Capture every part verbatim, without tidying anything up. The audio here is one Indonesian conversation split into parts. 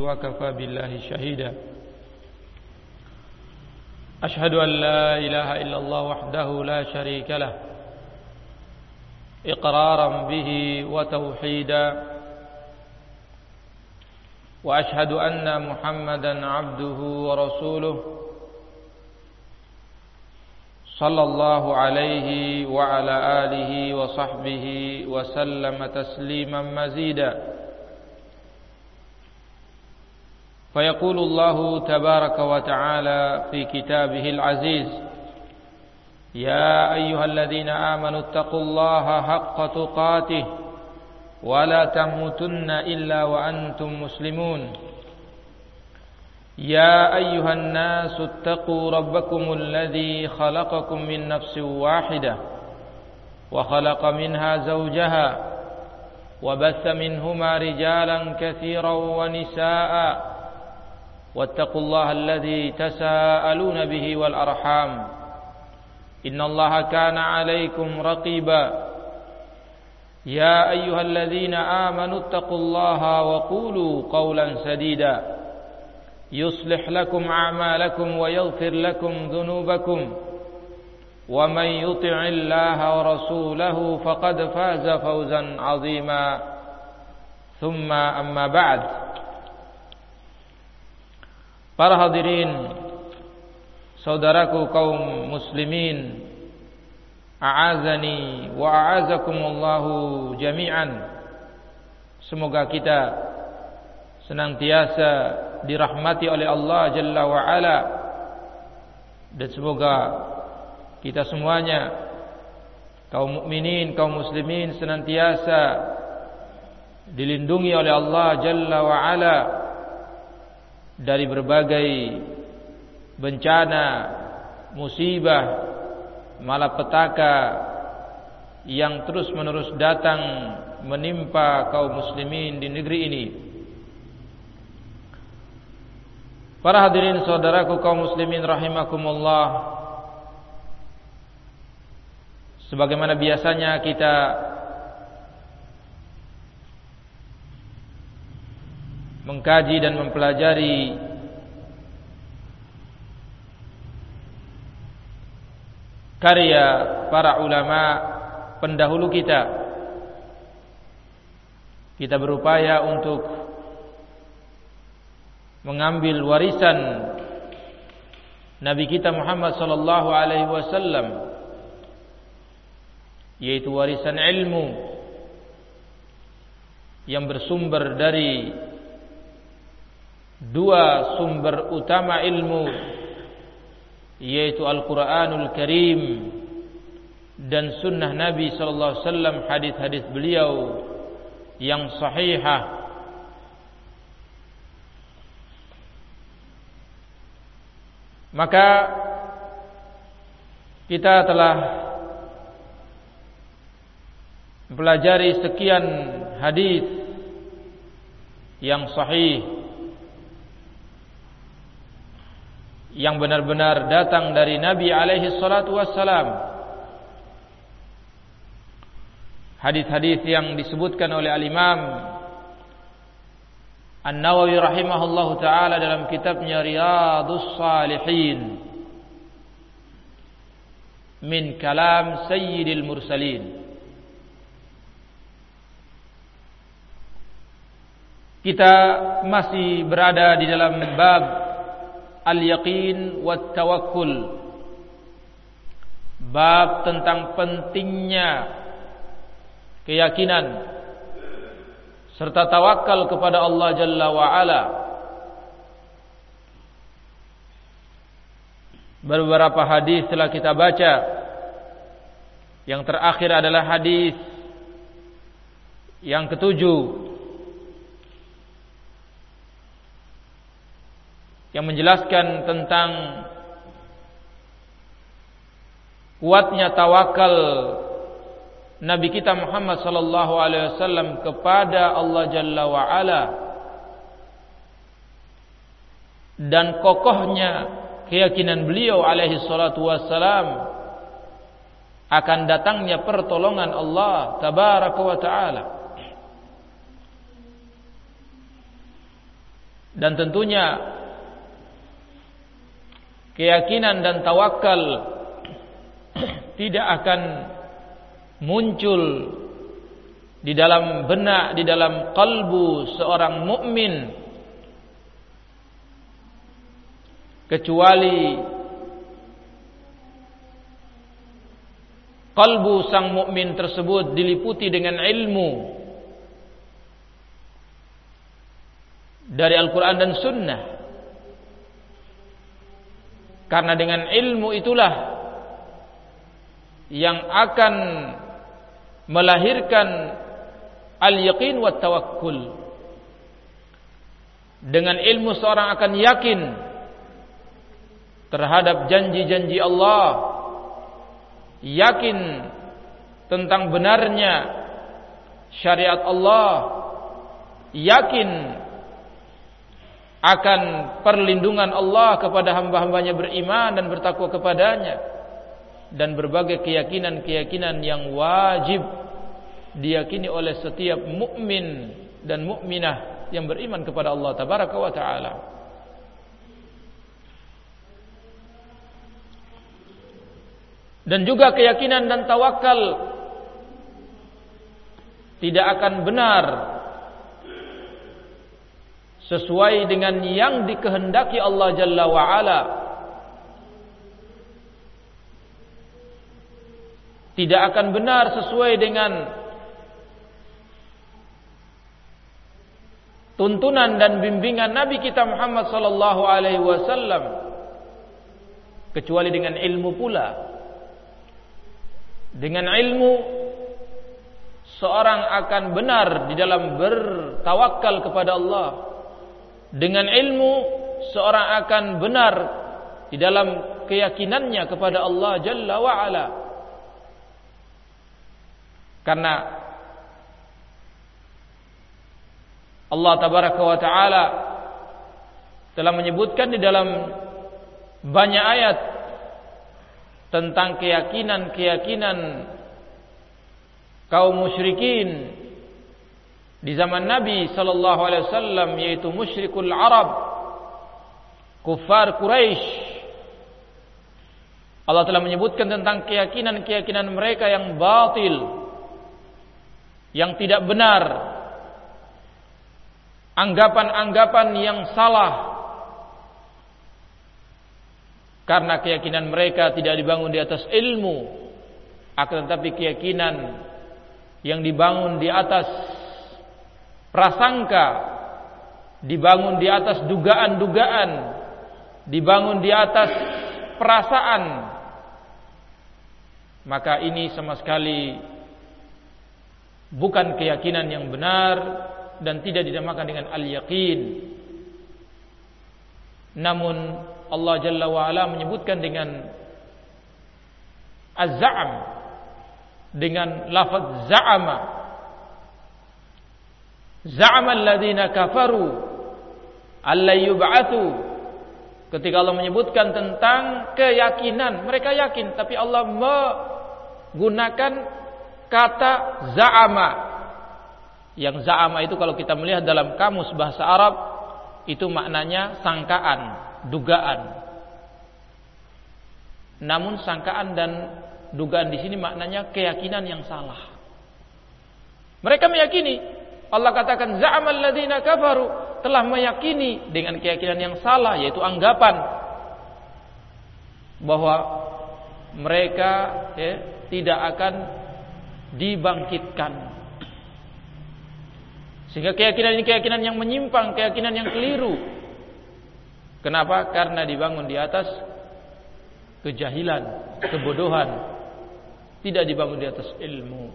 وكفى بالله شهيدا أشهد أن لا إله إلا الله وحده لا شريك له إقرارا به وتوحيدا وأشهد أن محمدا عبده ورسوله صلى الله عليه وعلى آله وصحبه وسلم تسليما مزيدا فيقول الله تبارك وتعالى في كتابه العزيز يا أيها الذين آمنوا اتقوا الله حق تقاته ولا تموتن إلا وأنتم مسلمون يا أيها الناس اتقوا ربكم الذي خلقكم من نفس واحدة وخلق منها زوجها وبث منهما رجالا كثيرا ونساء واتقوا الله الذي تساءلون به والأرحام إن الله كان عليكم رقيبا يا أيها الذين آمنوا اتقوا الله وقولوا قولا سديدا يصلح لكم أعمالكم ويغفر لكم ذنوبكم ومن يطع الله ورسوله فقد فاز فوزا عظيما ثم أما بعد. Para hadirin, saudaraku kaum muslimin, a'azani wa a'azakumullahu jami'an. Semoga kita senantiasa dirahmati oleh Allah Jalla wa Ala, dan semoga kita semuanya kaum mukminin, kaum muslimin senantiasa dilindungi oleh Allah Jalla wa Ala dari berbagai bencana, musibah, malapetaka yang terus-menerus datang menimpa kaum muslimin di negeri ini. Para hadirin saudaraku kaum muslimin rahimakumullah, sebagaimana biasanya kita mengkaji dan mempelajari karya para ulama pendahulu kita, kita berupaya untuk mengambil warisan Nabi kita Muhammad sallallahu alaihi wasallam, yaitu warisan ilmu yang bersumber dari dua sumber utama ilmu, yaitu Al-Quranul Karim dan sunnah Nabi sallallahu alaihi wasallam, hadis-hadis beliau yang sahihah. Maka kita telah mempelajari sekian hadis yang sahih, yang benar-benar datang dari Nabi alaihi salatu wassalam. Hadis-hadis yang disebutkan oleh Al-Imam An-Nawawi rahimahullahu ta'ala dalam kitabnya Riyadhus Shalihin min kalam Sayyidil Mursalin. Kita masih berada di dalam bab al-yaqin wa tawakkul, bab tentang pentingnya keyakinan serta tawakal kepada Allah Jalla wa Ala. Beberapa hadis telah kita baca. Yang terakhir adalah hadis yang ketujuh, yang menjelaskan tentang kuatnya tawakal Nabi kita Muhammad sallallahu alaihi wasallam kepada Allah Jalla wa Ala, dan kokohnya keyakinan beliau alaihi salatu wassalam akan datangnya pertolongan Allah tabaraka wa taala. Dan tentunya keyakinan dan tawakal tidak akan muncul di dalam benak, di dalam kalbu seorang mukmin kecuali kalbu sang mukmin tersebut diliputi dengan ilmu dari Al-Quran dan Sunnah. Karena dengan ilmu itulah yang akan melahirkan al-yaqin wa tawakkul. Dengan ilmu seorang akan yakin terhadap janji-janji Allah, yakin tentang benarnya syariat Allah, yakin akan perlindungan Allah kepada hamba-hambanya beriman dan bertakwa kepadanya, dan berbagai keyakinan-keyakinan yang wajib diyakini oleh setiap mukmin dan mukminah yang beriman kepada Allah tabaraka wa taala. Dan juga keyakinan dan tawakal tidak akan benar sesuai dengan yang dikehendaki Allah Jalla wa'ala. Tidak akan benar sesuai dengan tuntunan dan bimbingan Nabi kita Muhammad sallallahu alaihi wasallam, kecuali dengan ilmu pula. Dengan ilmu seorang akan benar di dalam bertawakal kepada Allah. Dengan ilmu seorang akan benar di dalam keyakinannya kepada Allah Jalla wa'ala. Karena Allah tabaraka wa ta'ala telah menyebutkan di dalam banyak ayat tentang keyakinan-keyakinan kaum musyrikin di zaman Nabi sallallahu alaihi wasallam, yaitu musyrikul Arab, kufar Quraisy. Allah telah menyebutkan tentang keyakinan-keyakinan mereka yang batil, yang tidak benar, anggapan-anggapan yang salah. Karena keyakinan mereka tidak dibangun di atas ilmu, akan tetapi keyakinan yang dibangun di atas prasangka, dibangun di atas dugaan-dugaan, dibangun di atas perasaan. Maka ini sama sekali bukan keyakinan yang benar dan tidak dinamakan dengan al-yaqin. Namun Allah Jalla wa'ala menyebutkan dengan az-za'am, dengan lafaz za'ama. Za'ama alladhina kafaru alla yub'atsu. Ketika Allah menyebutkan tentang keyakinan, mereka yakin, tapi Allah menggunakan kata za'ama. Yang za'ama itu kalau kita melihat dalam kamus bahasa Arab, itu maknanya sangkaan, dugaan. Namun sangkaan dan dugaan di sini maknanya keyakinan yang salah. Mereka meyakini, Allah katakan za'amal ladzina kafaru, telah meyakini dengan keyakinan yang salah, yaitu anggapan bahwa mereka ya, tidak akan dibangkitkan. Sehingga keyakinan ini keyakinan yang menyimpang, keyakinan yang keliru. Kenapa? Karena dibangun di atas kejahilan, kebodohan, tidak dibangun di atas ilmu.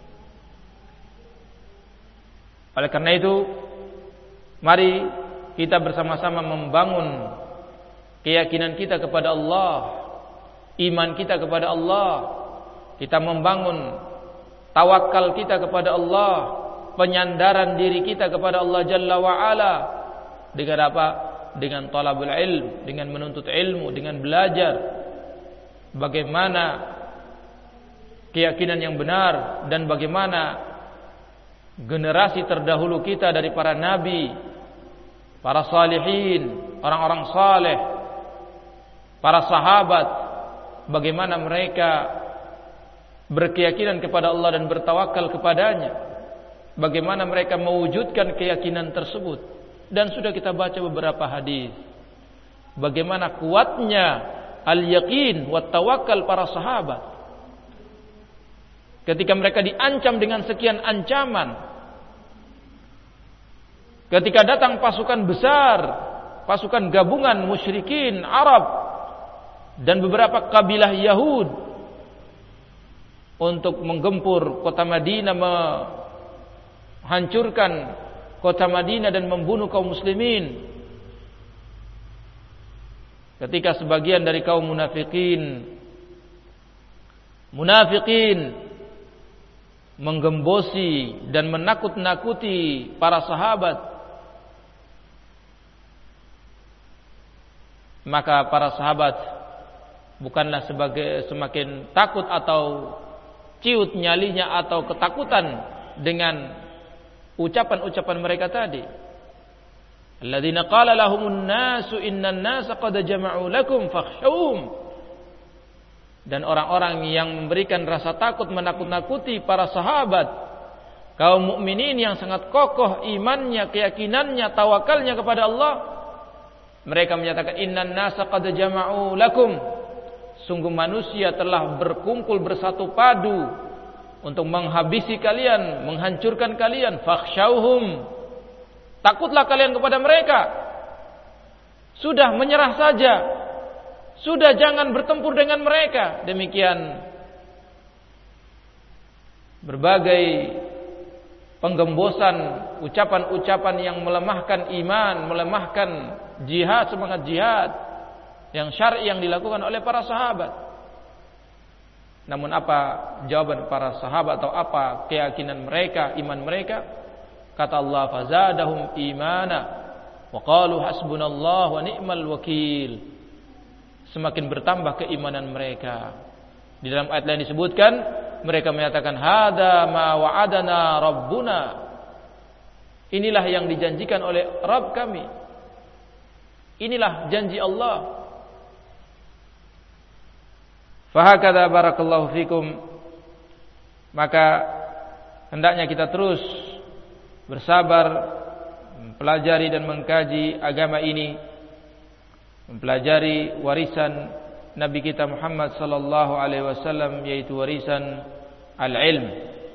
Oleh karena itu, mari kita bersama-sama membangun keyakinan kita kepada Allah, iman kita kepada Allah. Kita membangun tawakal kita kepada Allah, penyandaran diri kita kepada Allah Jalla wa'ala. Dengan apa? Dengan talabul ilm, dengan menuntut ilmu, dengan belajar bagaimana keyakinan yang benar dan bagaimana generasi terdahulu kita dari para nabi, para salihin, orang-orang saleh, para sahabat, bagaimana mereka berkeyakinan kepada Allah dan bertawakal kepadanya, bagaimana mereka mewujudkan keyakinan tersebut. Dan sudah kita baca beberapa hadis bagaimana kuatnya al-yaqin wa tawakkal para sahabat ketika mereka diancam dengan sekian ancaman, ketika datang pasukan besar, pasukan gabungan musyrikin Arab dan beberapa kabilah Yahud untuk menggempur kota Madinah, menghancurkan kota Madinah dan membunuh kaum muslimin. Ketika sebagian dari kaum munafikin munafikin menggembosi dan menakut-nakuti para sahabat, maka para sahabat bukanlah sebagai semakin takut atau ciut nyalinya atau ketakutan dengan ucapan-ucapan mereka tadi. Alladzina qala lahumun nasu innan nasa qad jama'u lakum fakhshawhum. Dan orang-orang yang memberikan rasa takut, menakut-nakuti para sahabat, kaum mukminin yang sangat kokoh imannya, keyakinannya, tawakalnya kepada Allah, mereka menyatakan innan nasa qad jama'u lakum. Sungguh manusia telah berkumpul bersatu padu untuk menghabisi kalian, menghancurkan kalian. Fakhshawhum. Takutlah kalian kepada mereka. Sudah menyerah saja. Sudah jangan bertempur dengan mereka. Demikian berbagai penggembosan, ucapan-ucapan yang melemahkan iman, melemahkan jihad, semangat jihad yang syar'i yang dilakukan oleh para sahabat. Namun apa jawaban para sahabat atau apa keyakinan mereka, iman mereka? Kata Allah, fazadahum imana wa qalu hasbunallahu wa ni'mal wakil. Semakin bertambah keimanan mereka. Di dalam ayat lain disebutkan, mereka menyatakan hada ma wa'adana rabbuna. Inilah yang dijanjikan oleh Rabb kami. Inilah janji Allah. Fahakadha barakallahu fikum. Maka hendaknya kita terus bersabar mempelajari dan mengkaji agama ini, mempelajari warisan Nabi kita Muhammad sallallahu alaihi wasallam, yaitu warisan al-ilm.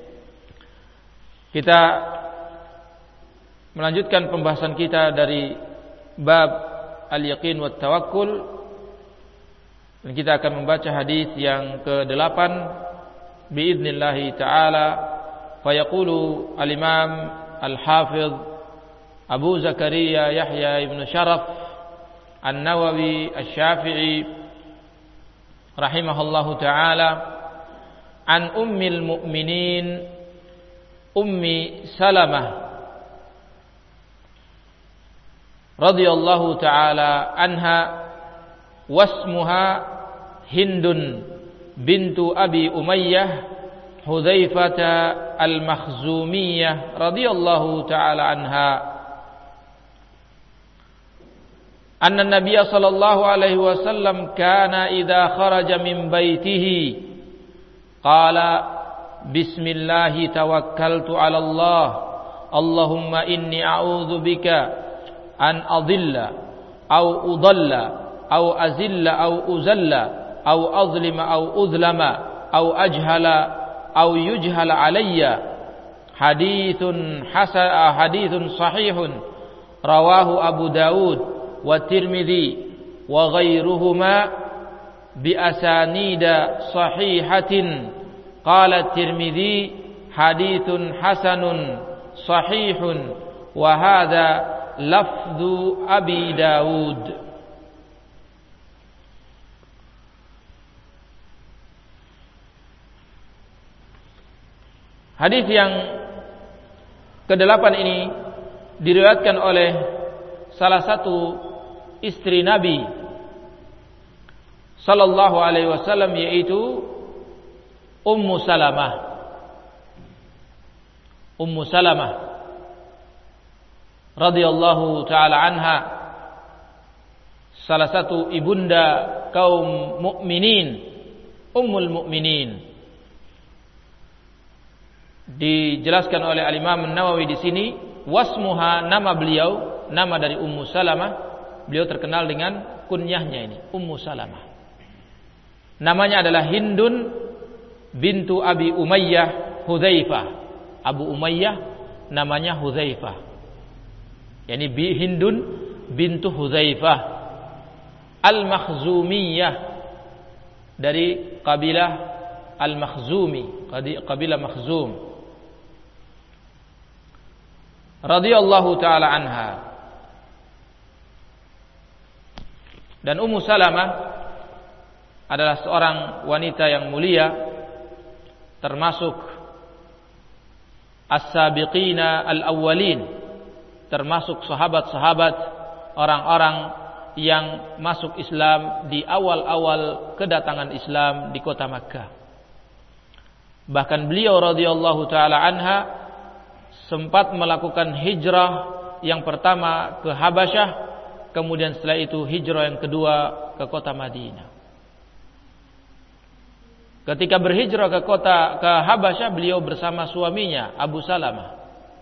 Kita melanjutkan pembahasan kita dari bab al-yaqin wa tawakkul, dan kita akan membaca hadis yang kedelapan biidznillah taala. Fa yaqulu al-imam al-hafidh Abu Zakaria Yahya ibn Sharaf An-Nawawi Asy-Syafi'i rahimahullahu taala an ummil mu'minin Ummi Salamah radhiyallahu taala anha wasmuha Hindun bintu Abi Umayyah Hudzaifah al-Makhzumiyah radhiyallahu taala anha anna Nabiy sallallahu alaihi wasallam kana idza kharaja min baitihi qala bismillah tawakkaltu 'ala Allah Allahumma inni a'udzu bika an adilla aw udalla aw azilla aw uzalla aw azlima aw udlama aw ajhala aw yujhala alayya. Haditsun hasan haditsun sahihun rawahu Abu Daud wa Tirmidzi wa ghairuhuma bi asanida sahihatin. Qala Tirmidzi haditsun hasanun sahihun wa hadha lafdhu Abi Daud. Hadis yang kedelapan ini diriwayatkan oleh salah satu istri Nabi sallallahu alaihi wasallam, yaitu Ummu Salamah. Ummu Salamah radhiyallahu taala anha, salah satu ibunda kaum mukminin, ummul mukminin. Dijelaskan oleh Al-Imam An-Nawawi di sini, wasmuha, nama beliau, nama dari Ummu Salamah, beliau terkenal dengan kunyahnya ini, Ummu Salamah. Namanya adalah Hindun bintu Abi Umayyah Hudzaifah. Abu Umayyah namanya Hudzaifah. Yani Hindun bintu Hudzaifah Al-Makhzumiyah, dari kabilah Al-Makhzumi, kabilah Makhzum. Radhiyallahu taala anha. Dan Ummu Salamah adalah seorang wanita yang mulia, termasuk as-sabiqina al-awwalin, termasuk sahabat-sahabat, orang-orang yang masuk Islam di awal-awal kedatangan Islam di kota Makkah. Bahkan beliau radhiyallahu taala anha sempat melakukan hijrah yang pertama ke Habasyah, kemudian setelah itu hijrah yang kedua ke kota Madinah. Ketika berhijrah ke kota ke Habasyah, beliau bersama suaminya Abu Salamah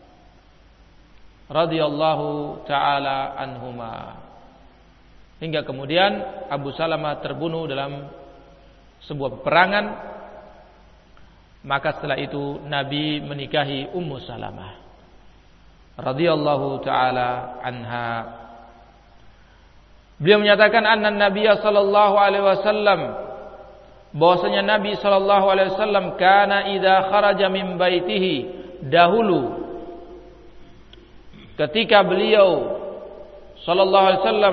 radhiyallahu taala anhuma. Hingga kemudian Abu Salamah terbunuh dalam sebuah peperangan. Maka setelah itu Nabi menikahi Ummu Salamah radhiyallahu taala anha. Beliau menyatakan anna Nabiya sallallahu alaihi wasallam, bahwasanya Nabi sallallahu alaihi wasallam kana idza kharaja min baitihi, dahulu ketika beliau sallallahu alaihi wasallam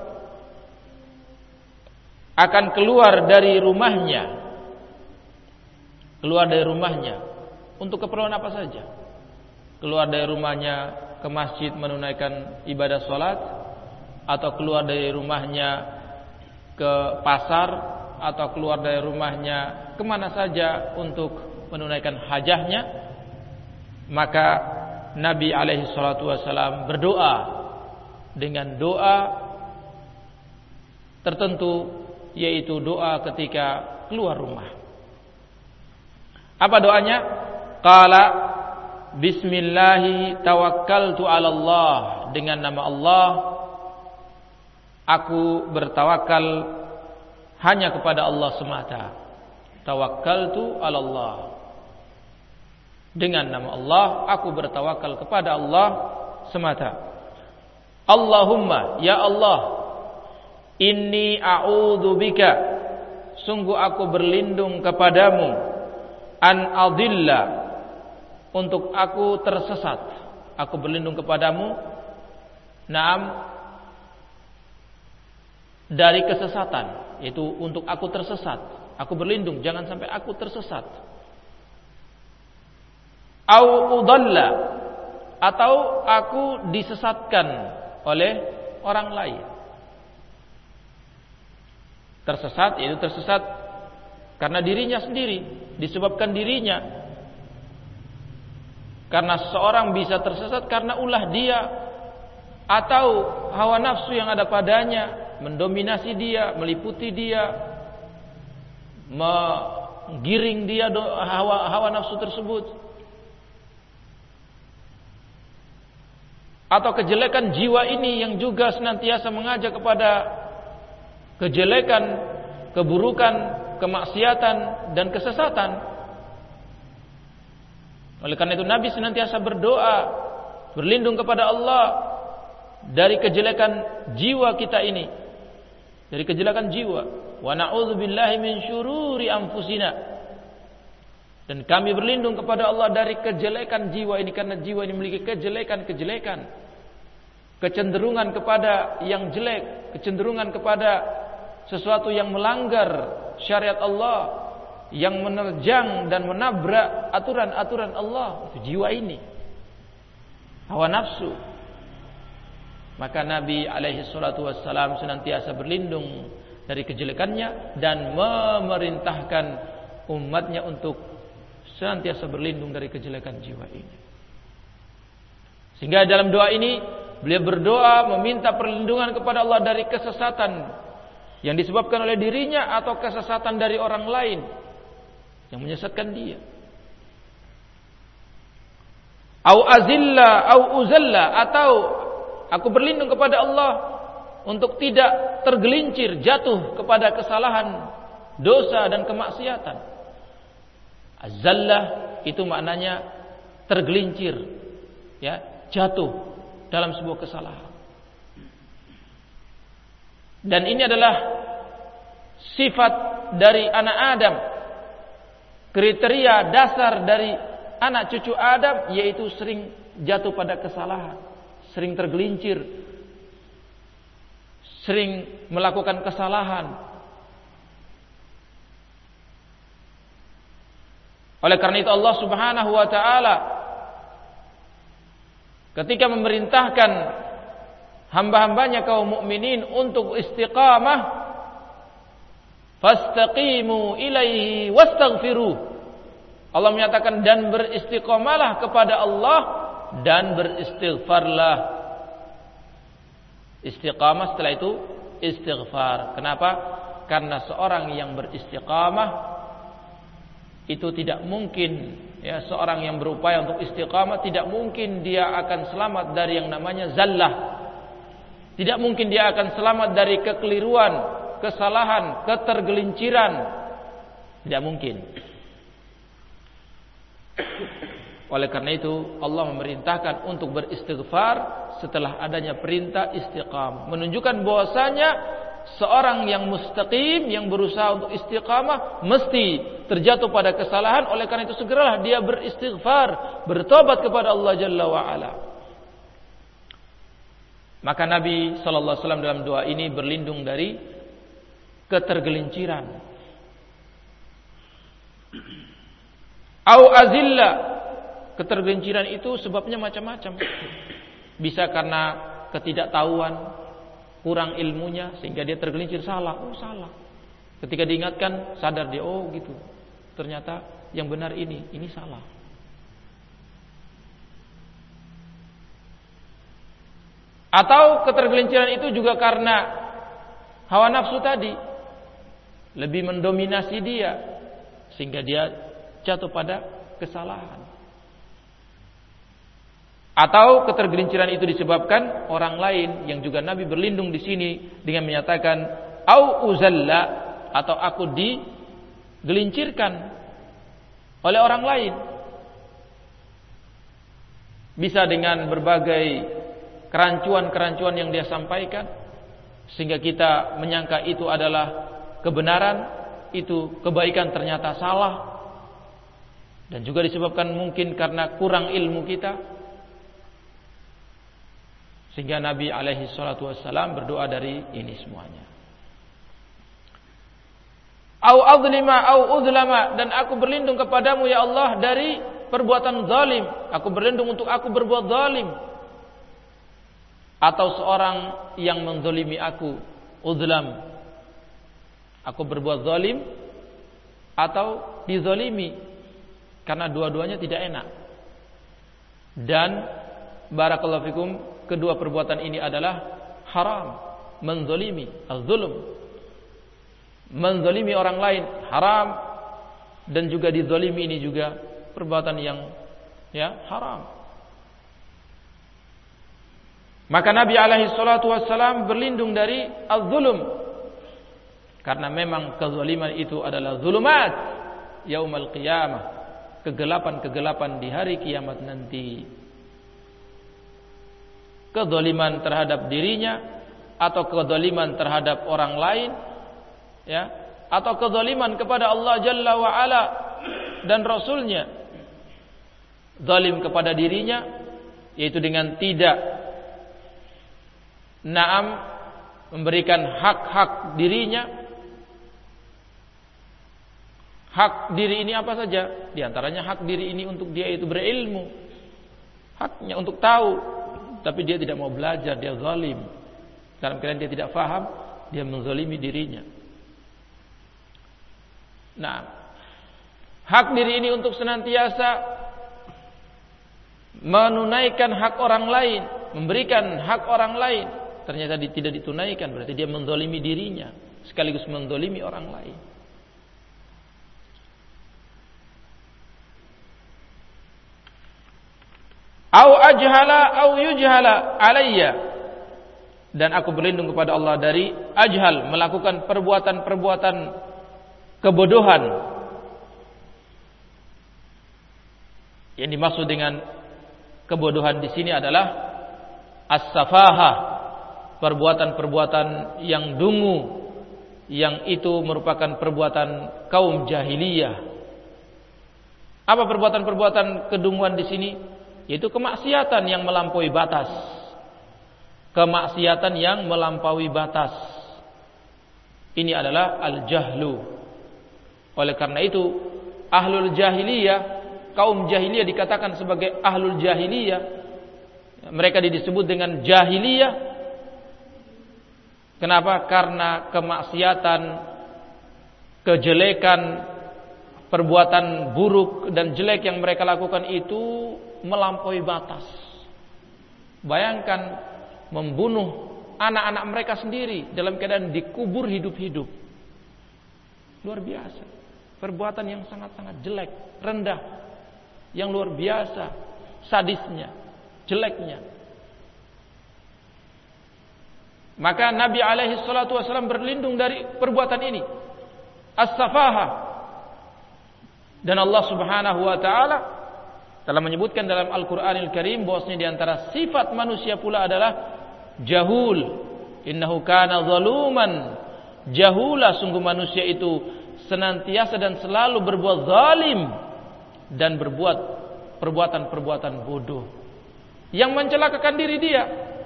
akan keluar dari rumahnya, keluar dari rumahnya untuk keperluan apa saja. Keluar dari rumahnya ke masjid menunaikan ibadah salat, atau keluar dari rumahnya ke pasar, atau keluar dari rumahnya kemana saja untuk menunaikan hajahnya, maka Nabi alaihi salatu wasallam berdoa dengan doa tertentu, yaitu doa ketika keluar rumah. Apa doanya? Qala bismillahi tawakkaltu 'ala Allah, dengan nama Allah aku bertawakal hanya kepada Allah semata. Tawakkaltu 'ala Allah, dengan nama Allah aku bertawakal kepada Allah semata. Allahumma, ya Allah, inni a'udzu bika, sungguh aku berlindung kepadamu, an adilla, untuk aku tersesat. Aku berlindung kepadamu, naam, dari kesesatan, yaitu untuk aku tersesat. Aku berlindung jangan sampai aku tersesat. Au udalla, atau aku disesatkan oleh orang lain. Tersesat, yaitu tersesat karena dirinya sendiri, disebabkan dirinya. Karena seorang bisa tersesat karena ulah dia, atau hawa nafsu yang ada padanya mendominasi dia, meliputi dia, menggiring dia hawa hawa nafsu tersebut. Atau kejelekan jiwa ini yang juga senantiasa mengajak kepada kejelekan, keburukan, kemaksiatan dan kesesatan. Oleh karena itu Nabi senantiasa berdoa, berlindung kepada Allah dari kejelekan jiwa kita ini, dari kejelekan jiwa. Wa na'udzubillahi min syururi anfusina, dan kami berlindung kepada Allah dari kejelekan jiwa ini, karena jiwa ini memiliki kejelekan-kejelekan, kecenderungan kepada yang jelek, kecenderungan kepada sesuatu yang melanggar syariat Allah, yang menerjang dan menabrak aturan-aturan Allah. Itu jiwa ini, hawa nafsu. Maka Nabi alaihi salatu wassalam senantiasa berlindung dari kejelekannya dan memerintahkan umatnya untuk senantiasa berlindung dari kejelekan jiwa ini. Sehingga dalam doa ini beliau berdoa meminta perlindungan kepada Allah dari kesesatan yang disebabkan oleh dirinya atau kesesatan dari orang lain yang menyesatkan dia. Au azilla au uzalla, atau aku berlindung kepada Allah untuk tidak tergelincir jatuh kepada kesalahan, dosa dan kemaksiatan. Azallah itu maknanya tergelincir, ya, jatuh dalam sebuah kesalahan. Dan ini adalah sifat dari anak Adam, kriteria dasar dari anak cucu Adam, yaitu sering jatuh pada kesalahan, sering tergelincir, sering melakukan kesalahan. Oleh karena itu Allah Subhanahu wa taala ketika memerintahkan hamba-hambanya kaum mukminin untuk istiqamah, fastaqimu ilaihi wastaghfiruh. Allah menyatakan dan beristiqamalah kepada Allah dan beristighfarlah. Istiqamah setelah itu istighfar. Kenapa? Karena seorang yang beristiqamah itu tidak mungkin, ya, seorang yang berupaya untuk istiqamah tidak mungkin dia akan selamat dari yang namanya zallah. Tidak mungkin dia akan selamat dari kekeliruan, kesalahan, ketergelinciran. Tidak mungkin. Oleh karena itu Allah memerintahkan untuk beristighfar setelah adanya perintah istiqamah, menunjukkan bahwasanya seorang yang mustaqim, yang berusaha untuk istiqamah, mesti terjatuh pada kesalahan. Oleh karena itu segeralah dia beristighfar, bertobat kepada Allah Jalla wa'ala. Maka Nabi sallallahu alaihi wasallam dalam doa ini berlindung dari ketergelinciran. Au azilla, ketergelinciran itu sebabnya macam-macam. Bisa karena ketidaktahuan, kurang ilmunya sehingga dia tergelincir salah. Oh salah. Ketika diingatkan sadar dia, oh gitu. Ternyata yang benar ini, ini salah. Atau ketergelinciran itu juga karena hawa nafsu tadi lebih mendominasi dia sehingga dia jatuh pada kesalahan. Atau ketergelinciran itu disebabkan orang lain yang juga Nabi berlindung di sini dengan menyatakan au uzalla, atau aku digelincirkan oleh orang lain. Bisa dengan berbagai kerancuan-kerancuan yang dia sampaikan sehingga kita menyangka itu adalah kebenaran, itu kebaikan, ternyata salah. Dan juga disebabkan mungkin karena kurang ilmu kita, sehingga Nabi alaihi salatu wassalam berdoa dari ini semuanya. Au azlima au uzlama, dan aku berlindung kepadamu ya Allah dari perbuatan zalim. Aku berlindung untuk aku berbuat zalim. Atau seorang yang menzalimi aku, uzlam. Aku berbuat zalim atau dizalimi. Karena dua-duanya tidak enak. Dan barakallahu fikum, kedua perbuatan ini adalah haram. Menzalimi, az-zulm. Menzalimi orang lain haram, dan juga dizalimi ini juga perbuatan yang ya haram. Maka Nabi alaihi salatu wassalam berlindung dari az-zulm, karena memang kezaliman itu adalah zulumat yaumal qiyamah, kegelapan-kegelapan di hari kiamat nanti. Kezaliman terhadap dirinya atau kezaliman terhadap orang lain, ya, atau kezaliman kepada Allah Jalla wa Ala dan Rasulnya. Zalim kepada dirinya, yaitu dengan tidak naam memberikan hak-hak dirinya. Hak diri ini apa saja? Di antaranya hak diri ini untuk dia itu berilmu, haknya untuk tahu, tapi dia tidak mau belajar, dia zalim. Dalam keadaan dia tidak faham, dia menzalimi dirinya. Nah, hak diri ini untuk senantiasa menunaikan hak orang lain, memberikan hak orang lain ternyata tidak ditunaikan, berarti dia menzalimi dirinya sekaligus menzalimi orang lain. Au ajhala au yujhala alayya, dan aku berlindung kepada Allah dari ajhal, melakukan perbuatan-perbuatan kebodohan. Yang dimaksud dengan kebodohan di sini adalah as-safahah, perbuatan-perbuatan yang dungu, yang itu merupakan perbuatan kaum jahiliyah. Apa perbuatan-perbuatan kedunguan di sini? Yaitu kemaksiatan yang melampaui batas. Kemaksiatan yang melampaui batas. Ini adalah al-jahlu. Oleh karena itu, ahlul jahiliyah, kaum jahiliyah dikatakan sebagai ahlul jahiliyah. Mereka disebut dengan jahiliyah. Kenapa? Karena kemaksiatan, kejelekan, perbuatan buruk dan jelek yang mereka lakukan itu melampaui batas. Bayangkan membunuh anak-anak mereka sendiri dalam keadaan dikubur hidup-hidup. Luar biasa. Perbuatan yang sangat-sangat jelek, rendah, yang luar biasa sadisnya, jeleknya. Maka Nabi alaihi salatu wasallam berlindung dari perbuatan ini, as-safahah. Dan Allah Subhanahu wa taala telah menyebutkan dalam Al-Qur'anil Karim bahwasanya di antara sifat manusia pula adalah jahul. Innahu kana zaluman jahula, sungguh manusia itu senantiasa dan selalu berbuat zalim dan berbuat perbuatan-perbuatan bodoh yang mencelakakan diri dia.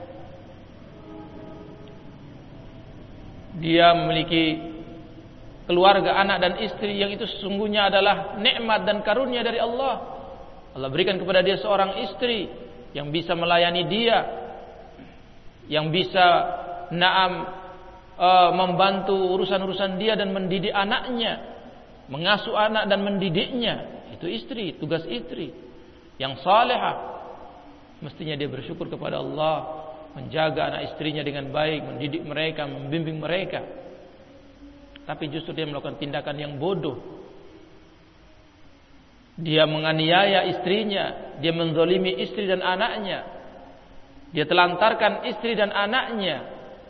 Dia memiliki keluarga, anak dan istri yang itu sesungguhnya adalah nikmat dan karunia dari Allah. Allah berikan kepada dia seorang istri yang bisa melayani dia, yang bisa naam e, membantu urusan-urusan dia dan mendidik anaknya, mengasuh anak dan mendidiknya. Itu istri, tugas istri yang salehah. Mestinya dia bersyukur kepada Allah, menjaga anak istrinya dengan baik, mendidik mereka, membimbing mereka. Tapi justru dia melakukan tindakan yang bodoh. Dia menganiaya istrinya, dia menzalimi istri dan anaknya. Dia telantarkan istri dan anaknya.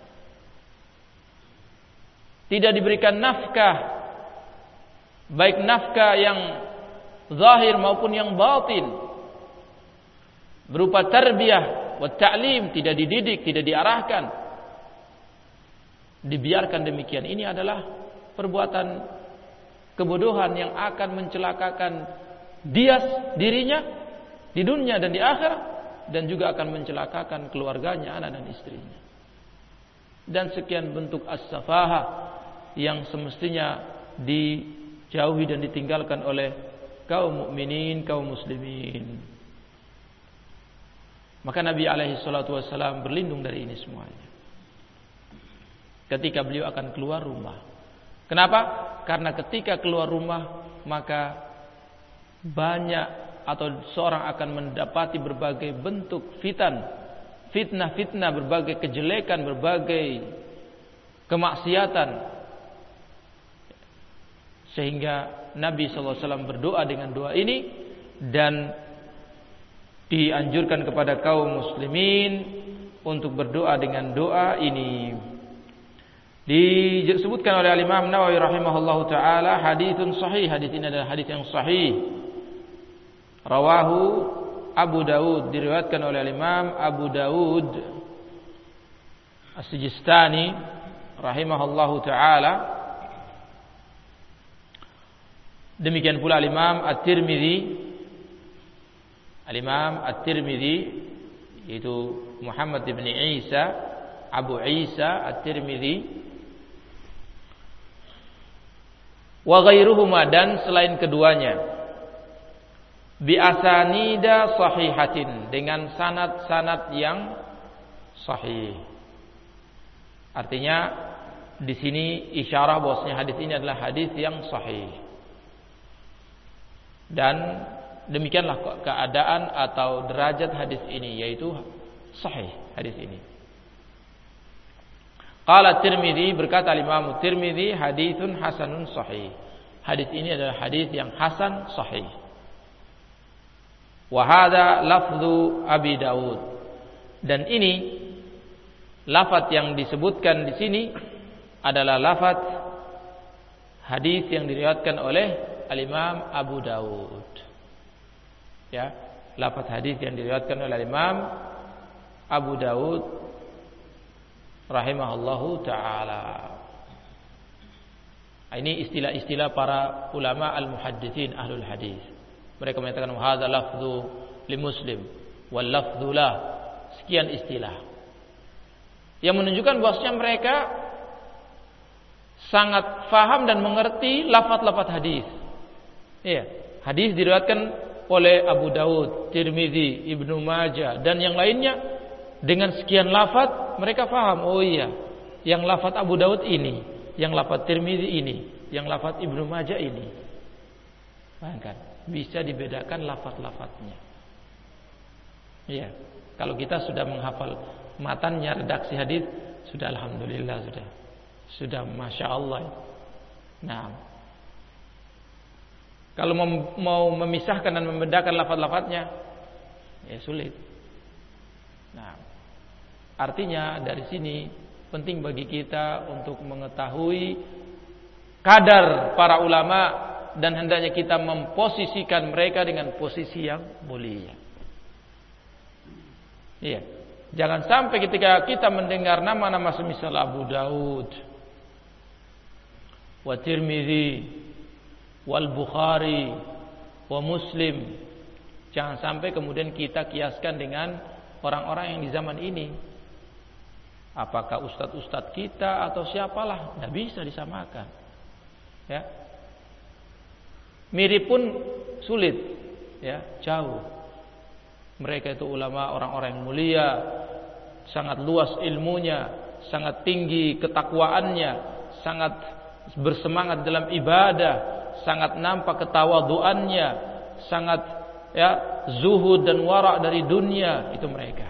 Tidak diberikan nafkah, baik nafkah yang zahir maupun yang batin, berupa tarbiyah wa ta'lim, tidak dididik, tidak diarahkan. Dibiarkan demikian. Ini adalah perbuatan kebodohan yang akan mencelakakan dia dirinya di dunia dan di akhirat, dan juga akan mencelakakan keluarganya, anak dan istrinya. Dan sekian bentuk as-safahah yang semestinya dijauhi dan ditinggalkan oleh kaum mukminin, kaum muslimin. Maka Nabi alaihi salatu wassalam berlindung dari ini semuanya ketika beliau akan keluar rumah. Kenapa? Karena ketika keluar rumah maka banyak atau seorang akan mendapati berbagai bentuk fitan, fitnah-fitnah, berbagai kejelekan, berbagai kemaksiatan. Sehingga Nabi sallallahu alaihi wasallam berdoa dengan doa ini dan dianjurkan kepada kaum muslimin untuk berdoa dengan doa ini. Disebutkan oleh Imam Nawawi rahimahullahu taala haditsun sahih. Hadis ini adalah hadis yang sahih. Rawahu Abu Dawud, diriwayatkan oleh Imam Abu Dawud As-Sijistani rahimahullahu taala. Demikian pula Imam At-Tirmidzi, Al-Imam At-Tirmidzi yaitu Muhammad bin Isa, Abu Isa At-Tirmidzi, wa ghairuhuma, dan selain keduanya, bi asanida sahihatin, dengan sanad-sanad yang sahih. Artinya di sini isyarah bahwasanya hadis ini adalah hadis yang sahih. Dan demikianlah keadaan atau derajat hadis ini, yaitu sahih hadis ini. Qala Tirmidzi, berkata Imam Tirmidzi, haditsun hasanun sahih. Hadis ini adalah hadis yang hasan sahih. Wa hadza lafdzu Abi Daud. Dan ini lafaz yang disebutkan di sini adalah lafaz hadis yang diriwayatkan oleh Al-Imam Abu Daud. Ya, lafaz hadis yang diriwayatkan oleh Imam Abu Daud rahimahullahu taala. Ini istilah-istilah para ulama al-muhadditsin ahlul hadis. Mereka mengatakan hadza lafdzu li Muslim wal lafdzu la, sekian istilah yang menunjukkan bahwasanya mereka sangat faham dan mengerti lafaz-lafaz hadis. Iya, hadis diriwayatkan oleh Abu Daud, Tirmidzi, Ibnu Majah dan yang lainnya dengan sekian lafaz mereka faham. Oh iya, yang lafaz Abu Daud ini, yang lafaz Tirmidzi ini, yang lafaz Ibnu Majah ini. Bahkan bisa dibedakan lafaz-lafaznya. Iya, kalau kita sudah menghafal matannya redaksi hadis, sudah alhamdulillah, sudah sudah masya Allah. Nah, kalau mau memisahkan dan membedakan lafaz-lafaznya, ya sulit. Nah, artinya dari sini penting bagi kita untuk mengetahui kadar para ulama dan hendaknya kita memposisikan mereka dengan posisi yang mulia. Iya, jangan sampai ketika kita mendengar nama-nama semisal Abu Daud, wa Tirmidzi, wal Bukhari, wa Muslim, jangan sampai kemudian kita kiaskan dengan orang-orang yang di zaman ini. Apakah ustadz-ustadz kita atau siapalah, tidak bisa disamakan. Ya, mirip pun sulit, ya, jauh. Mereka itu ulama, orang-orang yang mulia, sangat luas ilmunya, sangat tinggi ketakwaannya, sangat bersemangat dalam ibadah, sangat nampak ketawaduannya, sangat ya zuhud dan wara' dari dunia. Itu mereka.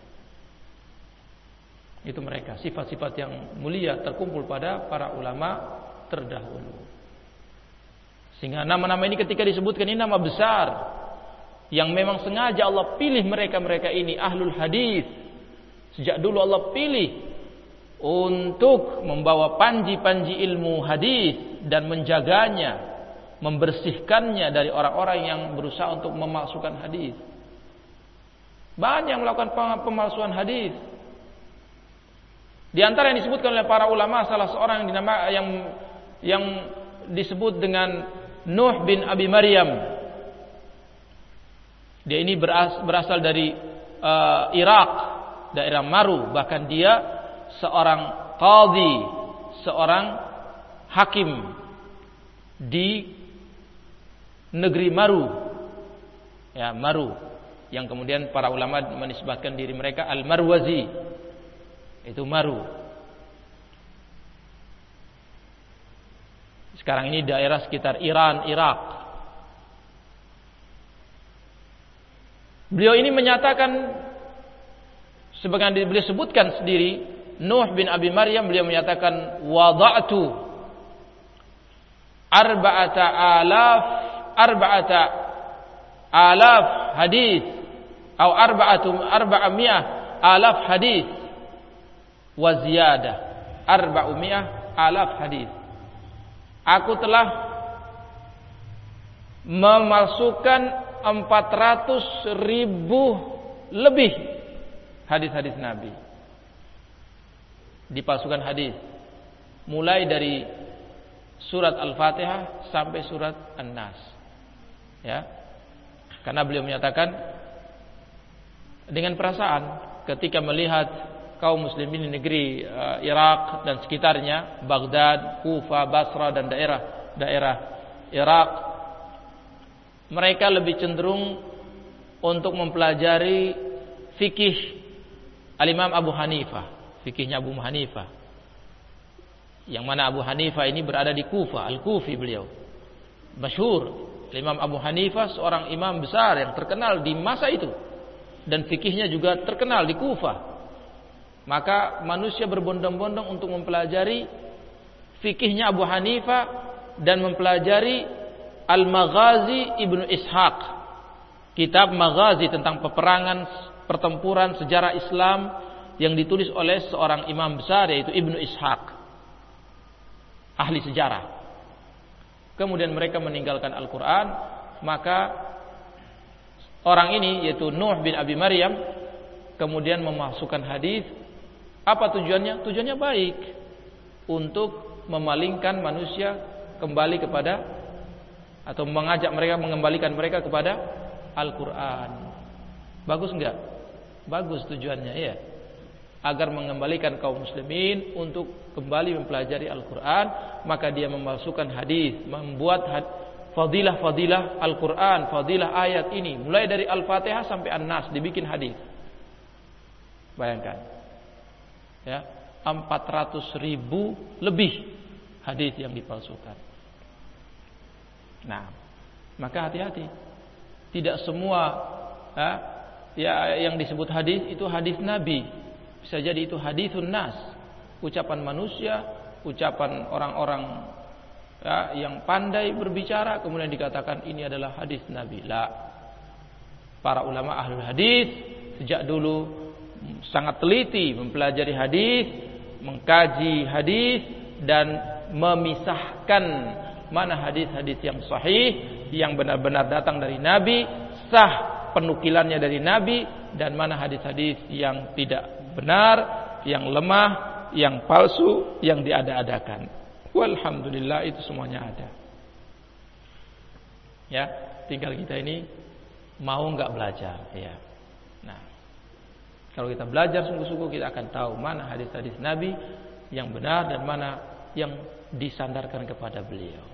Itu mereka, sifat-sifat yang mulia terkumpul pada para ulama terdahulu. Sehingga nama-nama ini ketika disebutkan ini nama besar yang memang sengaja Allah pilih mereka-mereka ini ahlul hadis. Sejak dulu Allah pilih untuk membawa panji-panji ilmu hadis dan menjaganya, membersihkannya dari orang-orang yang berusaha untuk memalsukan hadis. Banyak yang melakukan pemalsuan hadis. Di antara yang disebutkan oleh para ulama, salah seorang yang dinama yang yang disebut dengan Nuh bin Abi Maryam. Dia ini berasal dari uh, Irak, daerah Maru. Bahkan dia seorang qadhi, seorang hakim di negeri Maru. Ya, Maru. Yang kemudian para ulama menisbatkan diri mereka Al-Marwazi. Itu Maru. Sekarang ini daerah sekitar Iran, Irak. Beliau ini menyatakan, sebagaimana beliau sebutkan sendiri, Nuh bin Abi Maryam, beliau menyatakan wada'tu arba'ata alaf arba'ata alaf hadis atau arba'atu arba'amiyah alaf hadis wa ziyadah arba'umiyah alaf hadis. Aku telah memasukkan empat ratus ribu lebih hadis-hadis Nabi. Dipalsukan hadis. Mulai dari surat Al-Fatihah sampai surat An-Nas. Ya. Karena beliau menyatakan dengan perasaan ketika melihat kaum muslimin di negeri uh, Irak dan sekitarnya, Baghdad, Kufa, Basra dan daerah-daerah Irak, mereka lebih cenderung untuk mempelajari fikih Al-Imam Abu Hanifah, fikihnya Abu Hanifah. Yang mana Abu Hanifah ini berada di Kufa, Al-Kufi beliau. Masyhur, Imam Abu Hanifah seorang imam besar yang terkenal di masa itu. dan fikihnya juga terkenal di Kufah. Maka manusia berbondong-bondong untuk mempelajari fikihnya Abu Hanifah dan mempelajari Al-Maghazi Ibnu Ishaq, kitab Maghazi tentang peperangan, pertempuran, sejarah Islam yang ditulis oleh seorang imam besar yaitu Ibnu Ishaq, ahli sejarah. Kemudian mereka meninggalkan Al-Quran. Maka orang ini yaitu Nuh bin Abi Maryam kemudian memasukkan hadis. Apa tujuannya? Tujuannya baik, untuk memalingkan manusia kembali kepada, atau mengajak mereka, mengembalikan mereka kepada Al-Quran. Bagus enggak? Bagus tujuannya, ya. Agar mengembalikan kaum muslimin untuk kembali mempelajari Al-Quran. Maka dia memasukkan hadis, membuat had- fadilah-fadilah Al-Quran, fadilah ayat ini, mulai dari Al-Fatihah sampai An-Nas, dibikin hadis. Bayangkan, ya, empat ratus ribu lebih hadis yang dipalsukan. Nah, maka hati-hati. Tidak semua ya, ya yang disebut hadis itu hadis Nabi. Bisa jadi itu hadisun nas, ucapan manusia, ucapan orang-orang ya, yang pandai berbicara, kemudian dikatakan ini adalah hadis Nabi. La. Para ulama ahlul hadis sejak dulu sangat teliti mempelajari hadis, mengkaji hadis, dan memisahkan mana hadis-hadis yang sahih, yang benar-benar datang dari Nabi, sah penukilannya dari Nabi, dan mana hadis-hadis yang tidak benar, yang lemah, yang palsu, yang diada-adakan. Walhamdulillah itu semuanya ada. Ya, tinggal kita ini mau nggak belajar, ya. Nah, kalau kita belajar sungguh-sungguh, kita akan tahu mana hadis-hadis Nabi yang benar dan mana yang disandarkan kepada beliau.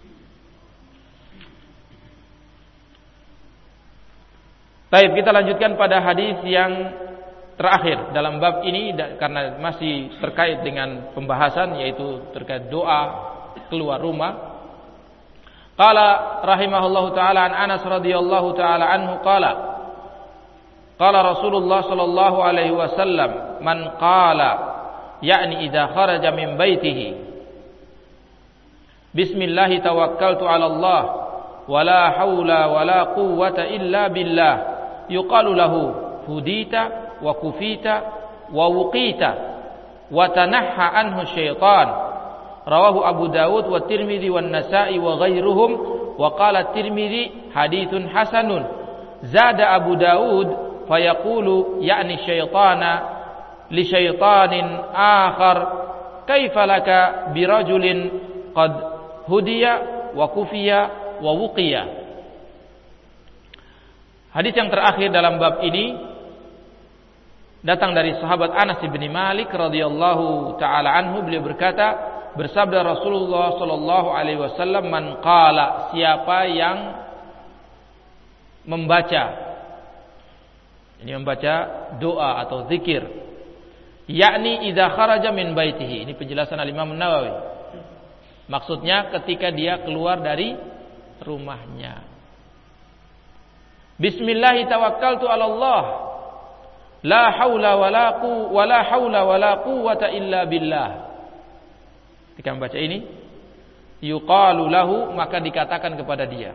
Baik, kita lanjutkan pada hadis yang terakhir dalam bab ini, karena masih terkait dengan pembahasan, yaitu terkait doa keluar rumah. Qala rahimahullahu taala an Anas radhiyallahu taala anhu qala qala Rasulullah sallallahu alaihi wasallam man qala yakni idza kharaja min baitihi bismillah tawakkaltu ala Allah wala haula wala quwwata illa billah yuqalu lahu hudita wa kufita wa wuqita wa tanahha anhu syaitan. Rawahu Abu Dawud wa Tirmidzi wa Nasa'i wa ghairuhum wa qala Tirmidzi haditsun hasanun. Zada Abu Dawud fayaqulu ya'ni syaitana li syaitanin akhar kaifa laka birajulin qad hudiya wa kufiya wa wuqiya. Hadis yang terakhir dalam bab ini datang dari sahabat Anas bin Malik radhiyallahu taala anhu. Beliau berkata, bersabda Rasulullah sallallahu alaihi wasallam, man qala, siapa yang membaca, ini membaca doa atau zikir, yakni idza kharaja min baitihi. Ini penjelasan Al-Imam Nawawi. Maksudnya ketika dia keluar dari rumahnya. Bismillah tawakkaltu ala Allah. La haula wala quwwata wala haula wala quwwata illa billah. Ketika membaca ini, yuqalu lahu, maka dikatakan kepada dia.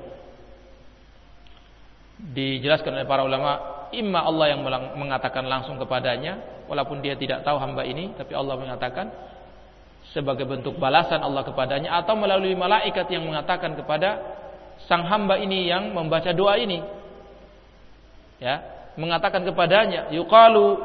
Dijelaskan oleh para ulama, imma Allah yang mengatakan langsung kepadanya, walaupun dia tidak tahu hamba ini, tapi Allah mengatakan sebagai bentuk balasan Allah kepadanya, atau melalui malaikat yang mengatakan kepada sang hamba ini yang membaca doa ini. Ya, mengatakan kepadanya, yuqalu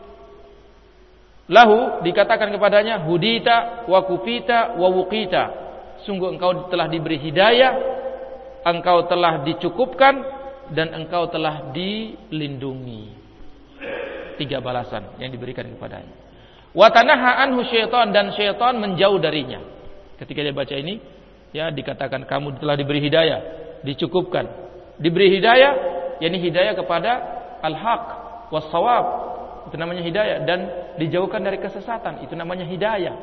lahu, dikatakan kepadanya, hudita wa kufita wa wuqita, sungguh engkau telah diberi hidayah, engkau telah dicukupkan, dan engkau telah dilindungi. Tiga balasan yang diberikan kepadanya. Wa tanaha anhu syaitan, dan syaitan menjauh darinya. Ketika dia baca ini, ya, dikatakan kamu telah diberi hidayah, dicukupkan, diberi hidayah, yakni hidayah kepada al-haq was-shawab, itu namanya hidayah, dan dijauhkan dari kesesatan, itu namanya hidayah.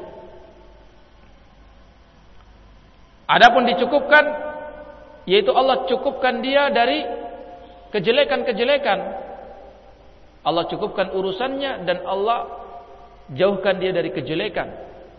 Adapun dicukupkan, yaitu Allah cukupkan dia dari kejelekan-kejelekan, Allah cukupkan urusannya dan Allah jauhkan dia dari kejelekan.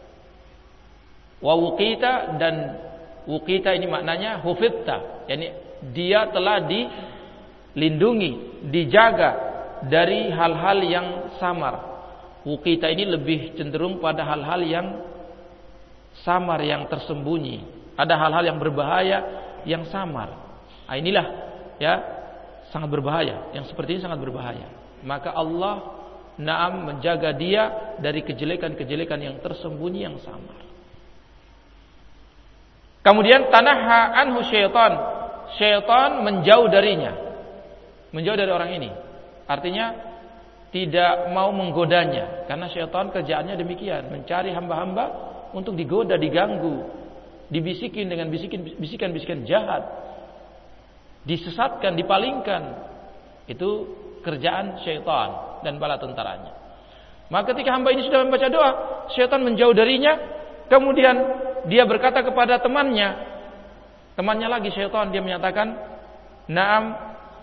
Wa wuqita, dan wuqita ini maknanya hufidta, yakni dia telah dilindungi, dijaga dari hal-hal yang samar. Wuqita ini lebih cenderung pada hal-hal yang samar, yang tersembunyi. Ada hal-hal yang berbahaya yang samar. Nah, inilah ya sangat berbahaya. Yang seperti ini sangat berbahaya. Maka Allah na'am menjaga dia dari kejelekan-kejelekan yang tersembunyi, yang samar. Kemudian tanaha anhu syaitan. Syaitan menjauh darinya. Menjauh dari orang ini. Artinya tidak mau menggodanya, karena syaitan kerjaannya demikian, mencari hamba-hamba untuk digoda, diganggu, dibisikin dengan bisikin bisikan-bisikan jahat, disesatkan, dipalingkan. Itu kerjaan syaitan dan bala tentaranya. Maka ketika hamba ini sudah membaca doa, syaitan menjauh darinya. Kemudian dia berkata kepada temannya, temannya lagi syaitan, dia menyatakan, "Na'am,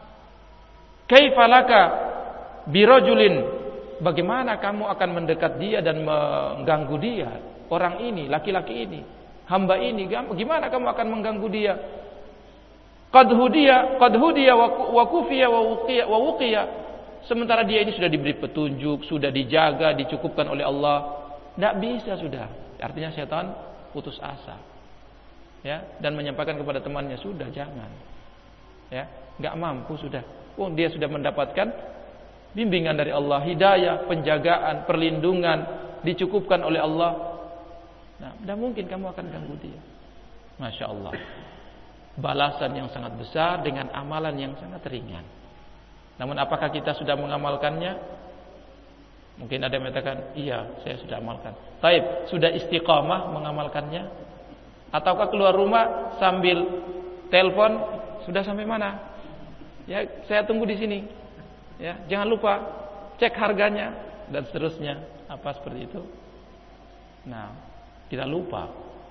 kaifa laka birajulin, bagaimana kamu akan mendekat dia dan mengganggu dia, orang ini, laki-laki ini, hamba ini, gimana kamu akan mengganggu dia? Qad hudiya, qad hudiya wa kufiya wa wuqiya wa wuqiya." Sementara dia ini sudah diberi petunjuk, sudah dijaga, dicukupkan oleh Allah. Tidak bisa sudah. Artinya setan putus asa. Ya, dan menyampaikan kepada temannya, sudah jangan. Ya, enggak mampu sudah. Oh, dia sudah mendapatkan bimbingan dari Allah, hidayah, penjagaan, perlindungan, dicukupkan oleh Allah. Nah, tidak mungkin kamu akan ganggu dia. Masya Allah. Balasan yang sangat besar dengan amalan yang sangat ringan. Namun apakah kita sudah mengamalkannya? Mungkin ada yang mengatakan, iya, saya sudah amalkan. Taib, sudah istiqamah mengamalkannya? Ataukah keluar rumah sambil telepon, sudah sampai mana? Ya, saya tunggu di sini. Ya, jangan lupa cek harganya dan seterusnya, apa seperti itu. Nah, kita lupa.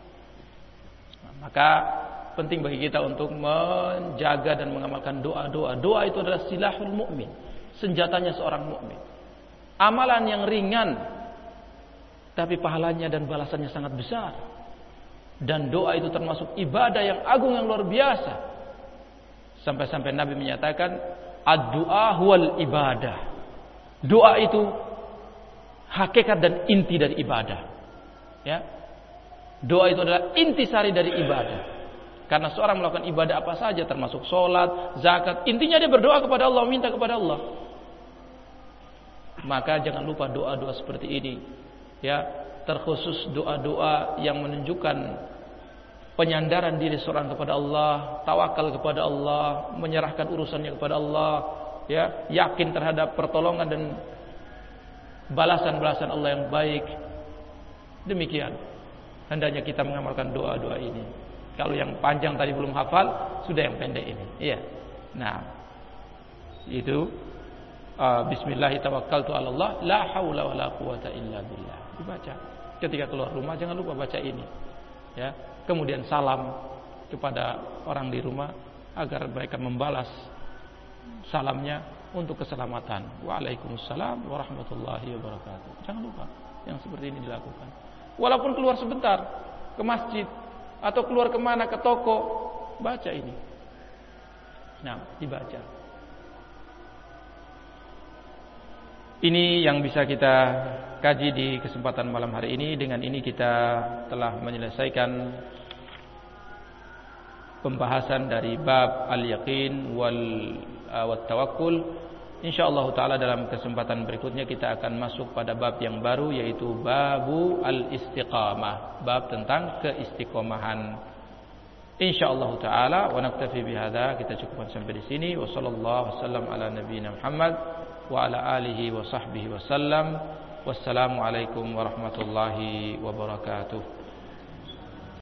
Nah, maka penting bagi kita untuk menjaga dan mengamalkan doa-doa. Doa itu adalah silahul mukmin, senjatanya seorang mukmin. Amalan yang ringan tapi pahalanya dan balasannya sangat besar. Dan doa itu termasuk ibadah yang agung, yang luar biasa. Sampai-sampai Nabi menyatakan, ad-du'a huwal ibadah. Doa itu hakikat dan inti dari ibadah. Ya. Doa itu adalah intisari dari ibadah. Karena seorang melakukan ibadah apa saja, termasuk sholat, zakat, intinya dia berdoa kepada Allah, minta kepada Allah. Maka jangan lupa doa-doa seperti ini. Ya, terkhusus doa-doa yang menunjukkan penyandaran diri seorang kepada Allah, tawakal kepada Allah, menyerahkan urusannya kepada Allah, ya, yakin terhadap pertolongan dan balasan-balasan Allah yang baik. Demikian hendaknya kita mengamalkan doa-doa ini. Kalau yang panjang tadi belum hafal, sudah yang pendek ini. Iya. Nah, itu uh, bismillahirrahmanirrahim tawakkaltu 'ala Allah, la haula wala quwata illa billah. Dibaca. Ketika keluar rumah jangan lupa baca ini. Ya. Kemudian salam kepada orang di rumah agar mereka membalas salamnya untuk keselamatan. Waalaikumsalam warahmatullahi wabarakatuh. Jangan lupa yang seperti ini dilakukan. Walaupun keluar sebentar ke masjid atau keluar kemana, ke toko, baca ini. Nah, dibaca. Ini yang bisa kita kaji di kesempatan malam hari ini. Dengan ini kita telah menyelesaikan pembahasan dari bab al-yaqin wal uh, tawakkul. Insyaallah taala dalam kesempatan berikutnya kita akan masuk pada bab yang baru, yaitu babu al-istiqamah, bab tentang keistiqomahan. Insyaallah taala wa naktafi bihadza, kita cukupkan sampai di sini. Wa sallallahu wasallam ala nabiyina Muhammad wa ala alihi wa sahbihi wasallam. Wassalamu alaikum warahmatullahi wabarakatuh.